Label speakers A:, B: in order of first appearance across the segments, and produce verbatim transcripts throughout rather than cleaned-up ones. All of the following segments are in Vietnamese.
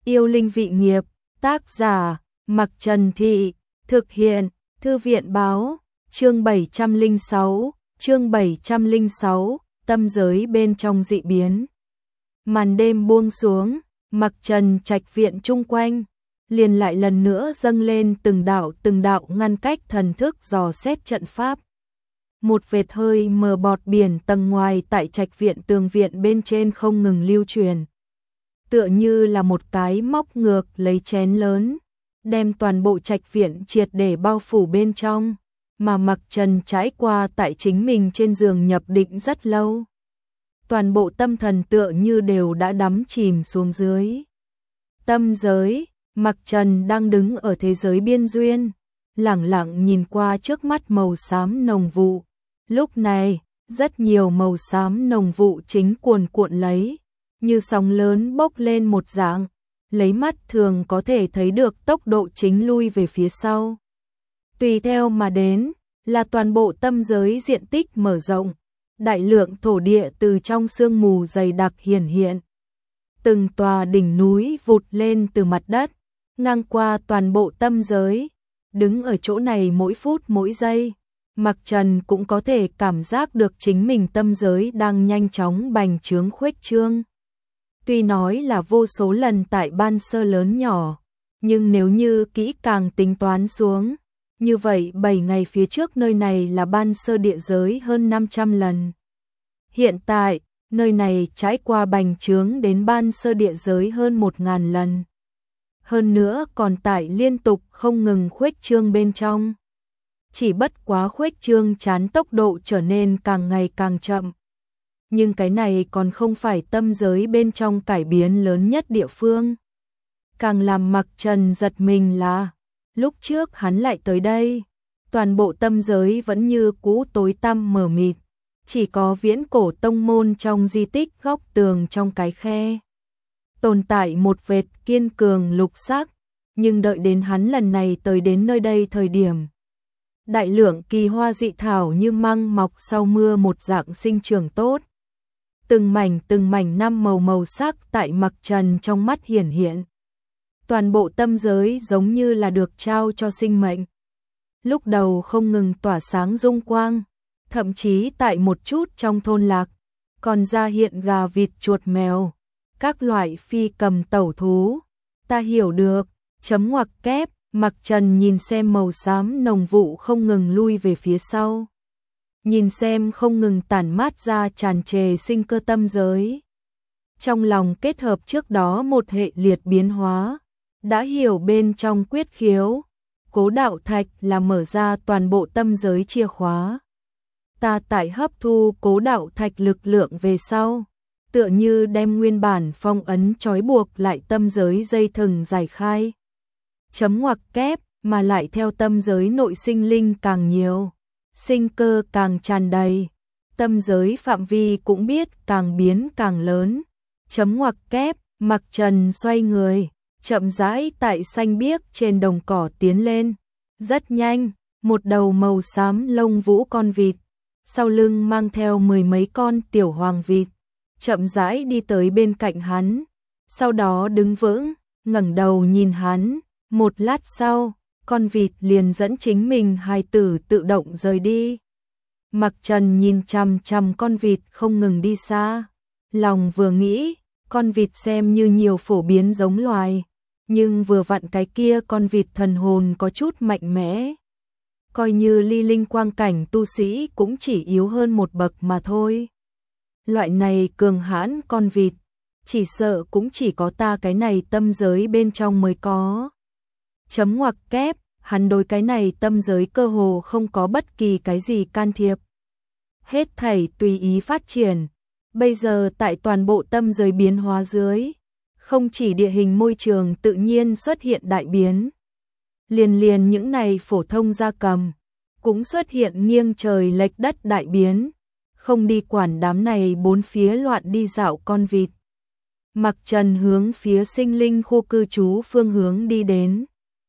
A: Yêu linh vị nghiệp, tác giả, Mặc Trần Thị, thực hiện, Thư viện báo, chương bảy trăm lẻ sáu, chương bảy trăm lẻ sáu, tâm giới bên trong dị biến. Màn đêm buông xuống, Mặc Trần trạch viện chung quanh, liền lại lần nữa dâng lên từng đạo từng đạo ngăn cách thần thức dò xét trận pháp. Một vệt hơi mờ bọt biển tầng ngoài tại trạch viện tường viện bên trên không ngừng lưu truyền. Tựa như là một cái móc ngược lấy chén lớn, đem toàn bộ trạch viện triệt để bao phủ bên trong, mà Mặc Trần trải qua tại chính mình trên giường nhập định rất lâu. Toàn bộ tâm thần tựa như đều đã đắm chìm xuống dưới. Tâm giới, Mặc Trần đang đứng ở thế giới biên duyên, lẳng lặng nhìn qua trước mắt màu xám nồng vụ. Lúc này, rất nhiều màu xám nồng vụ chính cuồn cuộn lấy, như sóng lớn bốc lên một dạng, lấy mắt thường có thể thấy được tốc độ chính lui về phía sau. Tùy theo mà đến, là toàn bộ tâm giới diện tích mở rộng, đại lượng thổ địa từ trong sương mù dày đặc hiển hiện. Từng tòa đỉnh núi vụt lên từ mặt đất, ngang qua toàn bộ tâm giới, đứng ở chỗ này mỗi phút mỗi giây. Mặc Trần cũng có thể cảm giác được chính mình tâm giới đang nhanh chóng bành trướng khuếch trương. Tuy nói là vô số lần tại ban sơ lớn nhỏ, nhưng nếu như kỹ càng tính toán xuống, như vậy bảy ngày phía trước nơi này là ban sơ địa giới hơn năm trăm lần. Hiện tại, nơi này trải qua bành trướng đến ban sơ địa giới hơn một nghìn lần. Hơn nữa còn tại liên tục không ngừng khuếch trương bên trong. Chỉ bất quá khuếch trương chán tốc độ trở nên càng ngày càng chậm. Nhưng cái này còn không phải tâm giới bên trong cải biến lớn nhất địa phương. Càng làm Mặc Trần giật mình là, lúc trước hắn lại tới đây, toàn bộ tâm giới vẫn như cũ tối tăm mờ mịt, chỉ có viễn cổ tông môn trong di tích góc tường trong cái khe. Tồn tại một vệt kiên cường lục sắc, nhưng đợi đến hắn lần này tới đến nơi đây thời điểm. Đại lượng kỳ hoa dị thảo như măng mọc sau mưa một dạng sinh trưởng tốt. Từng mảnh từng mảnh năm màu màu sắc tại Mặc Trần trong mắt hiển hiện. Toàn bộ tâm giới giống như là được trao cho sinh mệnh. Lúc đầu không ngừng tỏa sáng dung quang, thậm chí tại một chút trong thôn lạc, còn ra hiện gà vịt chuột mèo, các loại phi cầm tẩu thú. Ta hiểu được, chấm ngoặc kép, Mặc Trần nhìn xem màu xám nồng vụ không ngừng lui về phía sau. Nhìn xem không ngừng tản mát ra tràn trề sinh cơ tâm giới. Trong lòng kết hợp trước đó một hệ liệt biến hóa, đã hiểu bên trong quyết khiếu, cố đạo thạch là mở ra toàn bộ tâm giới chìa khóa. Ta tại hấp thu cố đạo thạch lực lượng về sau, tựa như đem nguyên bản phong ấn trói buộc lại tâm giới dây thừng giải khai. Chấm ngoặc kép, mà lại theo tâm giới nội sinh linh càng nhiều, sinh cơ càng tràn đầy, tâm giới phạm vi cũng biết càng biến càng lớn. Chấm ngoặc kép, Mặc Trần xoay người, chậm rãi tại xanh biếc trên đồng cỏ tiến lên. Rất nhanh, một đầu màu xám lông vũ con vịt, sau lưng mang theo mười mấy con tiểu hoàng vịt, chậm rãi đi tới bên cạnh hắn, sau đó đứng vững, ngẩng đầu nhìn hắn. Một lát sau, con vịt liền dẫn chính mình hài tử tự động rời đi. Mặc Trần nhìn chằm chằm con vịt không ngừng đi xa, lòng vừa nghĩ, con vịt xem như nhiều phổ biến giống loài, nhưng vừa vặn cái kia con vịt thần hồn có chút mạnh mẽ. Coi như ly linh quang cảnh tu sĩ cũng chỉ yếu hơn một bậc mà thôi. Loại này cường hãn con vịt, chỉ sợ cũng chỉ có ta cái này tâm giới bên trong mới có. Chấm ngoặc kép, hắn đối cái này tâm giới cơ hồ không có bất kỳ cái gì can thiệp. Hết thảy tùy ý phát triển. Bây giờ tại toàn bộ tâm giới biến hóa dưới, không chỉ địa hình môi trường tự nhiên xuất hiện đại biến. Liền liền những này phổ thông gia cầm, cũng xuất hiện nghiêng trời lệch đất đại biến. Không đi quản đám này bốn phía loạn đi dạo con vịt. Mặc Trần hướng phía sinh linh khu cư trú phương hướng đi đến.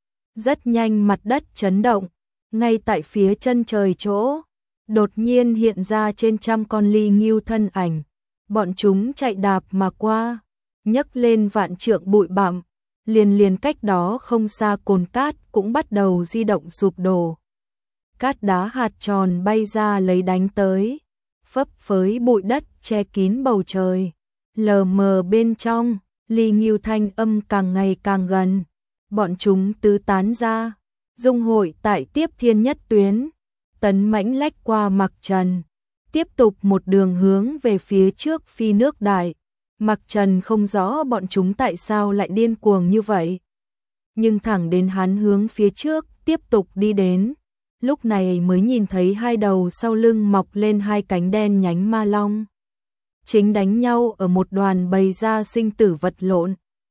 A: Rất nhanh mặt đất chấn động, ngay tại phía chân trời chỗ, đột nhiên hiện ra trên trăm con ly ngưu thân ảnh. Bọn chúng chạy đạp mà qua, nhấc lên vạn trượng bụi bặm, liền liền cách đó không xa cồn cát cũng bắt đầu di động sụp đổ. Cát đá hạt tròn bay ra lấy đánh tới, phấp phới bụi đất che kín bầu trời. Lờ mờ bên trong, Ly Ngưu thanh âm càng ngày càng gần. Bọn chúng tứ tán ra, dung hội tại tiếp thiên nhất tuyến, tấn mãnh lách qua Mặc Trần, tiếp tục một đường hướng về phía trước phi nước đại. Mặc Trần không rõ bọn chúng tại sao lại điên cuồng như vậy, nhưng thẳng đến hắn hướng phía trước tiếp tục đi đến, lúc này mới nhìn thấy hai đầu sau lưng mọc lên hai cánh đen nhánh ma long, chính đánh nhau ở một đoàn bầy ra sinh tử vật lộn.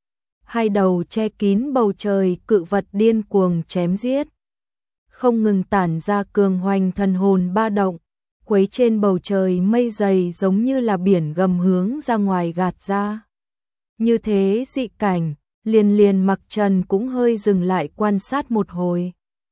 A: Hai đầu che kín bầu trời cự vật điên cuồng chém giết, không ngừng tản ra cường hoành thần hồn ba động, quấy trên bầu trời mây dày giống như là biển gầm hướng ra ngoài gạt ra. Như thế dị cảnh, liền liền Mặc Trần cũng hơi dừng lại quan sát một hồi.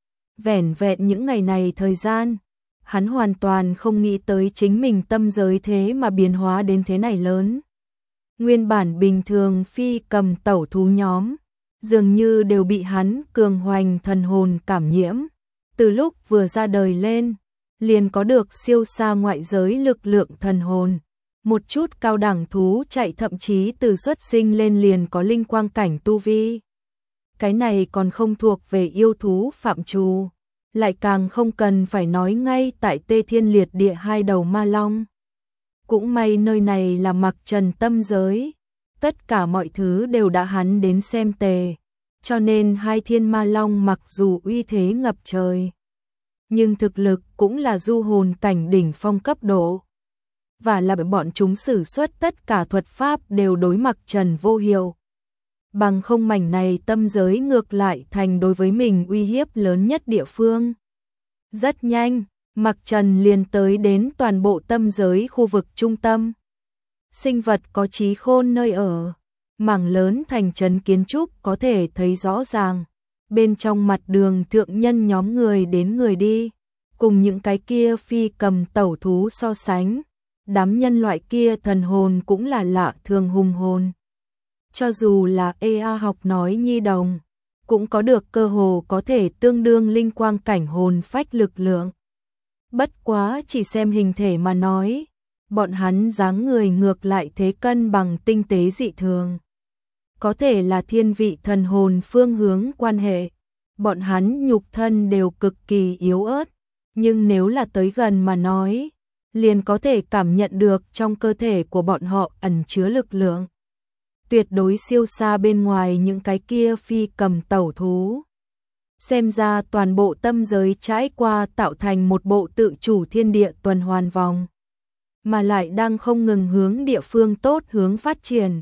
A: Vẻn vẹn những ngày này thời gian, hắn hoàn toàn không nghĩ tới chính mình tâm giới thế mà biến hóa đến thế này lớn. Nguyên bản bình thường phi cầm tẩu thú nhóm, dường như đều bị hắn cường hoành thần hồn cảm nhiễm. Từ lúc vừa ra đời lên, liền có được siêu xa ngoại giới lực lượng thần hồn. Một chút cao đẳng thú chạy thậm chí từ xuất sinh lên liền có linh quang cảnh tu vi. Cái này còn không thuộc về yêu thú phạm trù, lại càng không cần phải nói ngay tại Tê Thiên Liệt Địa hai đầu ma long. Cũng may nơi này là Mặc Trần tâm giới, tất cả mọi thứ đều đã hắn đến xem tề, cho nên hai thiên ma long mặc dù uy thế ngập trời, nhưng thực lực cũng là du hồn cảnh đỉnh phong cấp độ. Và là bởi bọn chúng sử xuất tất cả thuật pháp đều đối Mặc Trần vô hiệu. Bằng không mảnh này tâm giới ngược lại thành đối với mình uy hiếp lớn nhất địa phương. Rất nhanh, Mặc Trần liền tới đến toàn bộ tâm giới khu vực trung tâm. Sinh vật có trí khôn nơi ở, mảng lớn thành trấn kiến trúc có thể thấy rõ ràng. Bên trong mặt đường thượng nhân nhóm người đến người đi, cùng những cái kia phi cầm tẩu thú so sánh, đám nhân loại kia thần hồn cũng là lạ thường hùng hồn. Cho dù là e a học nói nhi đồng, cũng có được cơ hồ có thể tương đương linh quang cảnh hồn phách lực lượng. Bất quá chỉ xem hình thể mà nói, bọn hắn dáng người ngược lại thế cân bằng tinh tế dị thường. Có thể là thiên vị thần hồn phương hướng quan hệ, bọn hắn nhục thân đều cực kỳ yếu ớt, nhưng nếu là tới gần mà nói, liền có thể cảm nhận được trong cơ thể của bọn họ ẩn chứa lực lượng. Tuyệt đối siêu xa bên ngoài những cái kia phi cầm tẩu thú. Xem ra toàn bộ tâm giới trải qua tạo thành một bộ tự chủ thiên địa tuần hoàn vòng, mà lại đang không ngừng hướng địa phương tốt hướng phát triển.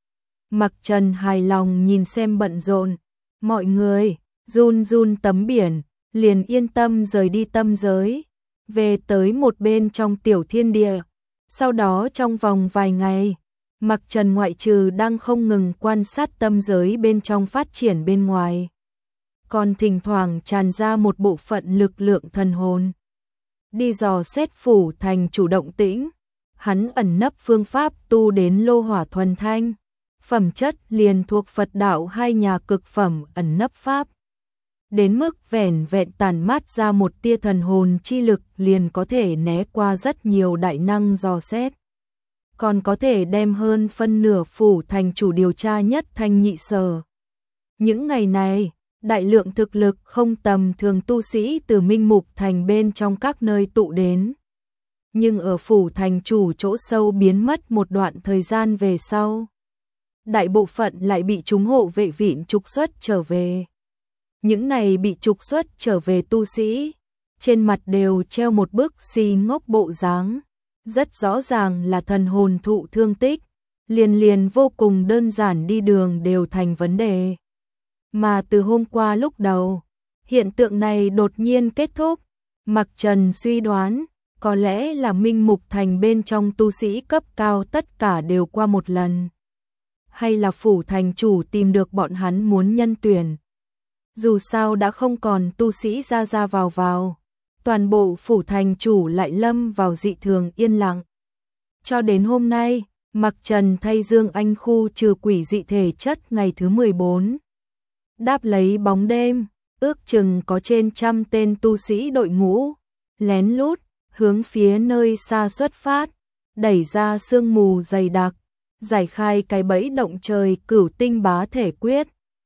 A: Mặc Trần hài lòng nhìn xem bận rộn, mọi người, run run tấm biển, liền yên tâm rời đi tâm giới, về tới một bên trong tiểu thiên địa. Sau đó trong vòng vài ngày, Mặc Trần ngoại trừ đang không ngừng quan sát tâm giới bên trong phát triển bên ngoài, còn thỉnh thoảng tràn ra một bộ phận lực lượng thần hồn. Đi dò xét phủ thành chủ động tĩnh, hắn ẩn nấp phương pháp tu đến lô hỏa thuần thanh, phẩm chất liền thuộc Phật đạo hai nhà cực phẩm ẩn nấp pháp. Đến mức vẻn vẹn tàn mát ra một tia thần hồn chi lực liền có thể né qua rất nhiều đại năng dò xét. Còn có thể đem hơn phân nửa phủ thành chủ điều tra nhất thanh nhị sở. Những ngày này, đại lượng thực lực không tầm thường tu sĩ từ Minh Mục thành bên trong các nơi tụ đến. Nhưng ở phủ thành chủ chỗ sâu biến mất một đoạn thời gian về sau, đại bộ phận lại bị chúng hộ vệ viện trục xuất trở về. Những này bị trục xuất trở về tu sĩ, trên mặt đều treo một bức si ngốc bộ dáng, rất rõ ràng là thần hồn thụ thương tích, liền liền vô cùng đơn giản đi đường đều thành vấn đề. Mà từ hôm qua lúc đầu, hiện tượng này đột nhiên kết thúc, Mặc Trần suy đoán, có lẽ là Minh Mục thành bên trong tu sĩ cấp cao tất cả đều qua một lần. Hay là phủ thành chủ tìm được bọn hắn muốn nhân tuyển. Dù sao đã không còn tu sĩ ra ra vào vào, toàn bộ phủ thành chủ lại lâm vào dị thường yên lặng. Cho đến hôm nay, Mặc Trần thay Dương Anh khu trừ quỷ dị thể chất ngày thứ mười bốn, đáp lấy bóng đêm, ước chừng có trên trăm tên tu sĩ đội ngũ, lén lút, hướng phía nơi xa xuất phát, đẩy ra sương mù dày đặc, giải khai cái bẫy động trời cửu tinh bá thể quyết,